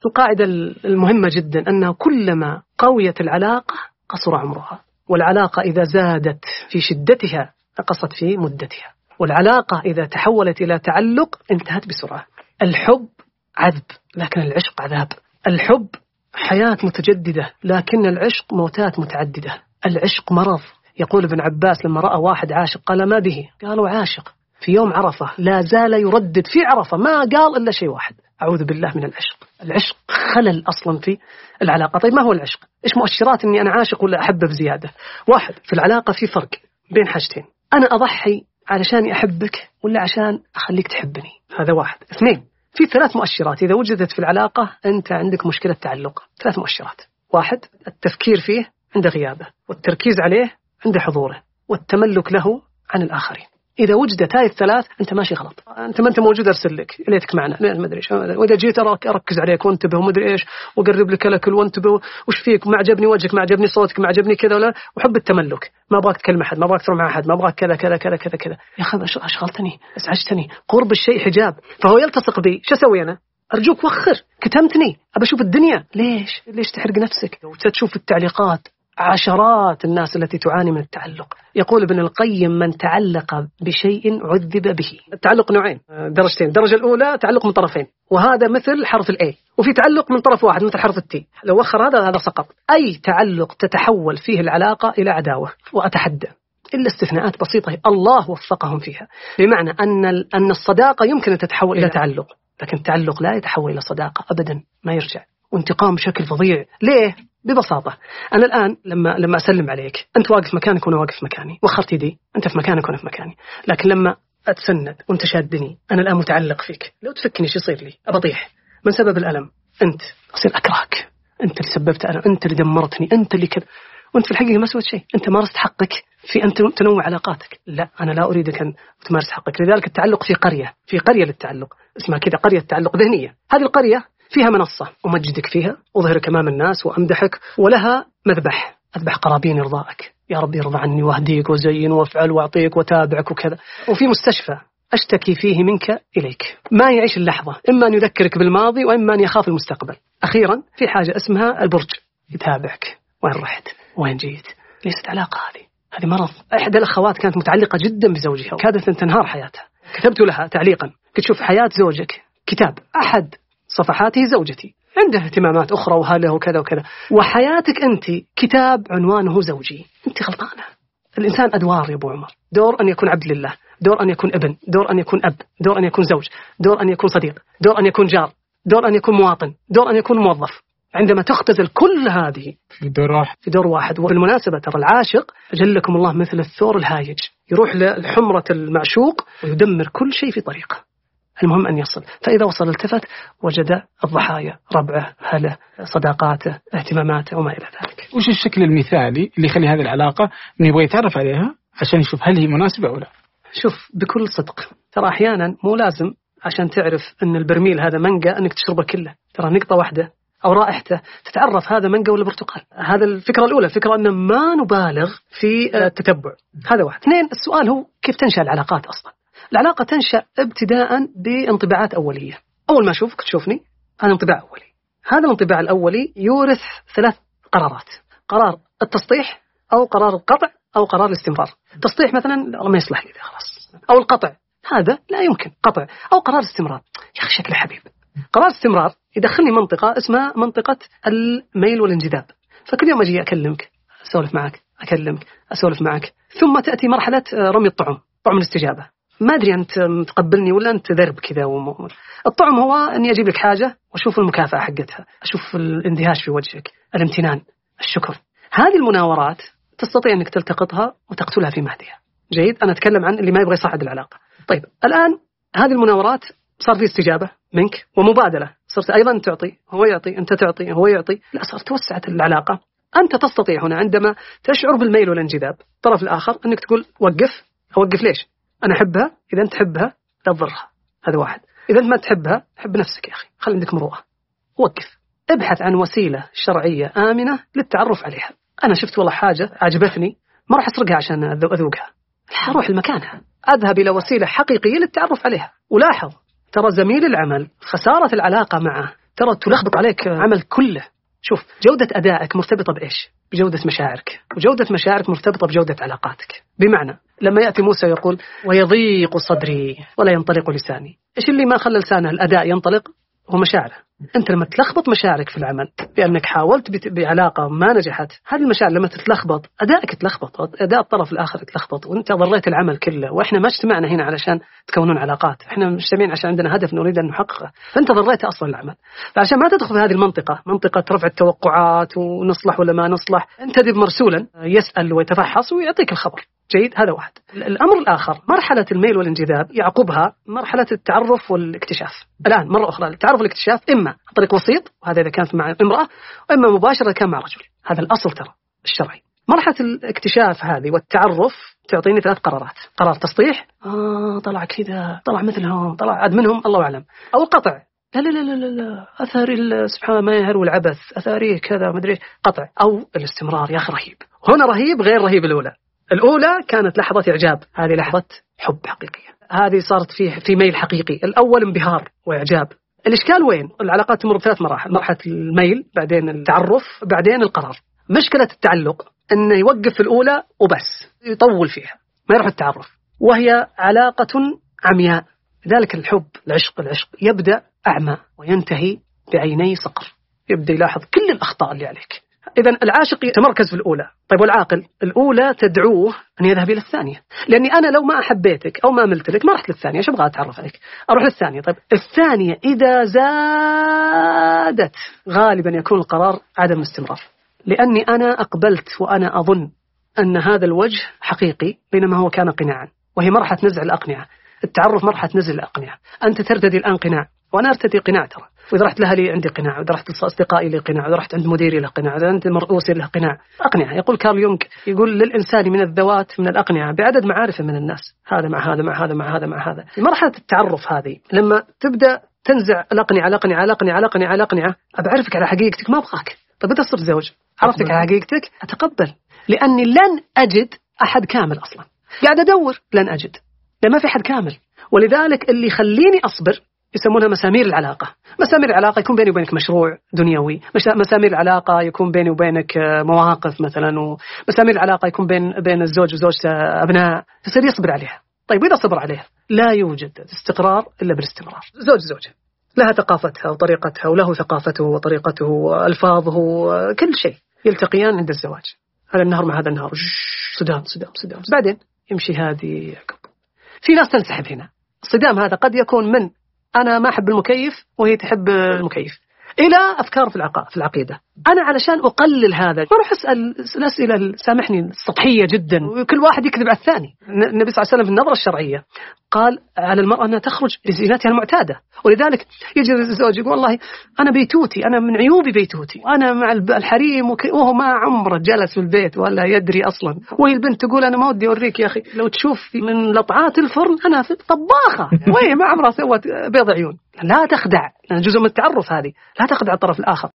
القاعدة المهمة جدا أنه كلما قويت العلاقة قصر عمرها، والعلاقة إذا زادت في شدتها قصت في مدتها، والعلاقة إذا تحولت إلى تعلق انتهت بسرعة. الحب عذب لكن العشق عذاب. الحب حياة متجددة لكن العشق موتات متعددة. العشق مرض. يقول ابن عباس لما رأى واحد عاشق قال ما به؟ قالوا عاشق. في يوم عرفة لا زال يردد في عرفة ما قال إلا شيء واحد: أعوذ بالله من العشق. العشق خلل أصلا في العلاقة. طيب ما هو العشق؟ إيش مؤشرات أني أنا عاشق ولا أحبه بزيادة؟ واحد، في العلاقة في فرق بين حاجتين: أنا أضحي علشان أحبك ولا عشان أخليك تحبني؟ هذا واحد. اثنين، في 3 مؤشرات إذا وجدت في العلاقة أنت عندك مشكلة تعلق. 3 مؤشرات: واحد، التفكير فيه عند غيابه، والتركيز عليه عند حضوره، والتملك له عن الآخرين. إذا وجدت هاي ال3 أنت ماشي غلط. أنت ما أنت موجود أرسل لك ليتك معنا ما أدري إيش، وإذا جيت أركز عليك وانتبه وما أدري إيش وقرب لك الأكل وانتبه وش فيك ما عجبني وجهك ما عجبني صوتك ما عجبني كذا ولا، وحب التملك، ما أبغاك تكلم أحد، ما أبغاك تروح مع أحد، ما أبغاك كذا كذا كذا كذا كذا. يا أخي أشغلتني أزعجتني. قرب الشيء حجاب. فهو يلتصق بي، شو أسوي أنا؟ أرجوك وخر، كتمتني، أبى أشوف الدنيا. ليش تحرق نفسك؟ وتشوف التعليقات عشرات الناس التي تعاني من التعلق. يقول ابن القيم: من تعلق بشيء عذب به. التعلق نوعين، درجتين. الدرجة الأولى تعلق من طرفين، وهذا مثل حرف الأي، وفي تعلق من طرف واحد مثل حرف التي. لو وخر هذا سقط. أي تعلق تتحول فيه العلاقة إلى عداوة، وأتحدى إلا استثناءات بسيطة الله وفقهم فيها، بمعنى أن الصداقة يمكن أن تتحول إلى تعلق، لكن التعلق لا يتحول إلى صداقة أبدا، ما يرجع، وانتقام بشكل فظيع. ليه؟ ببساطة، أنا الآن لما أسلم عليك أنت واقف مكانك وأنا واقف مكاني، وخرت يدي أنت في مكانك وأنا في مكاني، لكن لما أتسند وأنت شادني أنا الآن متعلق فيك، لو تفكني شو يصير لي؟ أبطيح من سبب الألم. أنت أصير أكرهك، أنت اللي سببت ألم، أنت اللي دمرتني، أنت اللي كذا، وأنت في الحقيقة ما سويت شيء. أنت مارست حقك في أن تنوع علاقاتك. لا، أنا لا أريدك أن تمارس حقك. لذلك التعلق في قرية للتعلق اسمها كذا، قرية تعلق ذهنية. هذه القرية فيها منصة أمجدك فيها، أظهرك أمام الناس وأمدحك، ولها مذبح أذبح قرابين إرضائك، يا رب يرضى عني واهديك وزين وافعل واعطيك وتابعك وكذا. وفي مستشفى أشتكي فيه منك إليك، ما يعيش اللحظة، إما أن يذكرك بالماضي وإما أن يخاف المستقبل. أخيرا في حاجة اسمها البرج، يتابعك وين رحت وين جيت. ليست علاقة، هذه مرض. إحدى الأخوات كانت متعلقة جدا بزوجها وكادت أن تنهار حياتها. كتبت لها تعليقا، كنت شوف حياة زوجك كتاب، أحد صفحاته زوجتي، عنده اهتمامات أخرى وهذا وكذا وكذا، وحياتك أنت كتاب عنوانه زوجي. أنت غلطانة. الإنسان أدوار يا أبو عمر، دور أن يكون عبد لله، دور أن يكون ابن، دور أن يكون أب، دور أن يكون زوج، دور أن يكون صديق، دور أن يكون جار، دور أن يكون مواطن، دور أن يكون موظف. عندما تختزل كل هذه في دور واحد. وبالمناسبة ترى العاشق أجلكم الله مثل الثور الهايج، يروح لحمرة المعشوق ويدمر كل شيء في طريقه، المهم أن يصل. فإذا وصل التفت وجد الضحايا، ربعه، أهله، صداقاته، اهتماماته وما إلى ذلك. وش الشكل المثالي اللي يخلي هذه العلاقة إنه يبغى يتعرف عليها عشان يشوف هل هي مناسبة أو لا؟ شوف بكل صدق، ترى أحيانا مو لازم عشان تعرف أن البرميل هذا مانجا أنك تشربه كله، ترى نقطة واحدة أو رائحته تتعرف هذا مانجا ولا برتقال. هذا الفكرة الأولى. الفكرة أن ما نبالغ في التتبع، هذا واحد. اثنين، السؤال هو كيف تنشأ العلاقات أصلا. العلاقة تنشأ ابتداء بانطباعات أولية. أول ما أشوفك تشوفني أنا انطباع أولي. هذا الانطباع الأولي يورث 3 قرارات: قرار التسطيح أو قرار القطع أو قرار الاستمرار. التسطيح مثلا ما يصلح لي خلاص، أو القطع هذا لا يمكن قطع، أو قرار الاستمرار يا أخي شكله حبيب. قرار الاستمرار يدخلني منطقة اسمها منطقة الميل والانجذاب. فكل يوم أجي أكلمك، أسولف معك، أكلمك، أسولف معك، ثم تأتي مرحلة رمي الطعم، طعم الاستجابة. ما أدري أنت تقبلني ولا أنت ذرب كذا. الطعم هو أني أجيب لك حاجة وأشوف المكافأة حقتها، أشوف الاندهاش في وجهك، الامتنان، الشكر. هذه المناورات تستطيع أنك تلتقطها وتقتلها في مهدها. جيد، أنا أتكلم عن اللي ما يبغى يصعد العلاقة. طيب الآن هذه المناورات صار في استجابة منك ومبادلة، صرت أيضا تعطي، هو يعطي، أنت تعطي، هو يعطي، لا صارت توسعت العلاقة. أنت تستطيع هنا عندما تشعر بالميل والانجذاب الطرف الآخر أنك تقول أوقف ليش؟ أنا أحبها، إذا أنت تحبها لا تضرها، هذا واحد. إذا أنت ما تحبها حب نفسك يا أخي، خلي عندك مروءة، وقف، ابحث عن وسيلة شرعية آمنة للتعرف عليها. أنا شفت والله حاجة عجبتني، ما راح أسرقها عشان أذوقها، أروح لمكانها، أذهب إلى وسيلة حقيقية للتعرف عليها. ولاحظ ترى زميل العمل خسارة العلاقة معه ترى تلخبط عليك عمل كله. شوف، جودة أدائك مرتبطة بإيش؟ بجودة مشاعرك، وجودة مشاعرك مرتبطة بجودة علاقاتك. بمعنى لما يأتي موسى يقول ويضيق صدري ولا ينطلق لساني، إيش اللي ما خلى لسانه الأداء ينطلق؟ هو مشاعره. أنت لما تلخبط مشاعرك في العمل بأنك حاولت بعلاقة ما نجحت، هذه المشاعر لما تتلخبط أدائك يتلخبط، أداء الطرف الآخر يتلخبط، وأنت ضريت العمل كله. وإحنا ما اجتمعنا هنا علشان تكونون علاقات، إحنا مجتمعين عشان عندنا هدف نريد أن نحققه، فأنت ضريت أصلا العمل. فعشان ما تدخل في هذه المنطقة، منطقة رفع التوقعات ونصلح ولا ما نصلح، انتدب مرسولا يسأل ويتفحص ويعطيك الخبر. جيد، هذا واحد. الأمر الآخر مرحلة الميل والانجذاب يعقبها مرحلة التعرف والاكتشاف. الآن مرة أخرى التعرف والاكتشاف إما عن طريق وسيط، وهذا إذا كانت مع امرأة، وإما مباشرة كان مع رجل، هذا الأصل ترى الشرعي. مرحلة الاكتشاف هذه والتعرف تعطيني 3 قرارات: قرار تسطيح، طلع كذا، طلع مثلهم، طلع عاد منهم الله أعلم، أو القطع، لا لا لا لا لا أثاري سبحان ما يهر والعبث، أثاري كذا مدري، قطع. أو الاستمرار، يا أخي رهيب. هنا رهيب غير رهيب الأولى كانت لحظة إعجاب، هذه لحظة حب حقيقية، هذه صارت في ميل حقيقي. الأول انبهار وإعجاب. الإشكال وين؟ العلاقات تمر ب3 مراحل: مرحلة الميل، بعدين التعرف، بعدين القرار. مشكلة التعلق أنه يوقف في الأولى وبس، يطول فيها ما يروح التعرف، وهي علاقة عمياء. لذلك الحب، العشق يبدأ أعمى وينتهي بعيني صقر، يبدأ يلاحظ كل الأخطاء اللي عليك. إذن العاشق يتمركز في الأولى. طيب والعاقل؟ الأولى تدعوه أن يذهب إلى الثانية، لأني أنا لو ما أحبيتك أو ما ملت لك ما رحت للثانية، إيش أبغى أتعرف عليك؟ أروح للثانية. طيب الثانية إذا زادت غالبا يكون القرار عدم الاستمرار، لأني أنا أقبلت وأنا أظن أن هذا الوجه حقيقي بينما هو كان قناعا، وهي مرحلة نزع الأقنعة. التعرف مرحلة نزع الأقنعة. أنت ترتدي الآن قناع وأنا أرتدي قناع ترى، وإذا رحت لأهلي عندي قناع، وإذا رحت لأصدقائي لي قناع، وإذا رحت عند مديري له قناع، وإذا عند مرؤوسي له قناع. أقنعة. يقول كارل يونغ، يقول للإنسان من الذوات من الأقنعة بعدد معارفه من الناس، هذا مع هذا مع هذا مع هذا مع هذا. مرحلة التعرف هذه لما تبدأ تنزع الأقنعة، أبعرفك على حقيقتك، ما أبغاك. طب بدأ صرت زوج، عرفتك على حقيقتك، أتقبل، لأني لن أجد أحد كامل أصلا. قاعد أدور لن أجد، لأن ما في أحد كامل. ولذلك اللي يخليني أصبر يسمونها مسامير العلاقة. مسامير العلاقة يكون بيني وبينك مشروع دنيوي، مسامير العلاقة يكون بيني وبينك مواقف مثلا، ومسامير العلاقة يكون بين الزوج وزوجته أبناء، يصير يصبر عليها. طيب إذا صبر عليها لا يوجد استقرار إلا بالاستمرار. زوجة لها ثقافتها وطريقتها، وله ثقافته وطريقته وألفاظه، كل شيء يلتقيان عند الزواج. هذا النهر مع هذا النهر، صدام. بعدين يمشي هذه يعقب. في ناس تنسحب هنا. الصدام هذا قد يكون من أنا ما أحب المكيف وهي تحب المكيف، إلى أفكار في العقيدة. أنا علشان أقلل هذا أروح أسأل الأسئلة سامحني سطحية جدا، وكل واحد يكذب على الثاني. النبي صلى الله عليه وسلم في النظرة الشرعية قال على المرأة أنها تخرج بزينتها المعتادة، ولذلك يجي الزوج يقول والله أنا بيتوتي، أنا من عيوبي بيتوتي، وأنا مع الحريم، وهو ما عمره جلس في البيت ولا يدري أصلا. وهي البنت تقول أنا ما ودي أوريك يا أخي، لو تشوف من لطعات الفرن أنا في طباخة، وهي ما عمرها سوت بيض عيون. لا تخدع، لأن جزء من التعرف هذه، لا تخدع الطرف الآخر.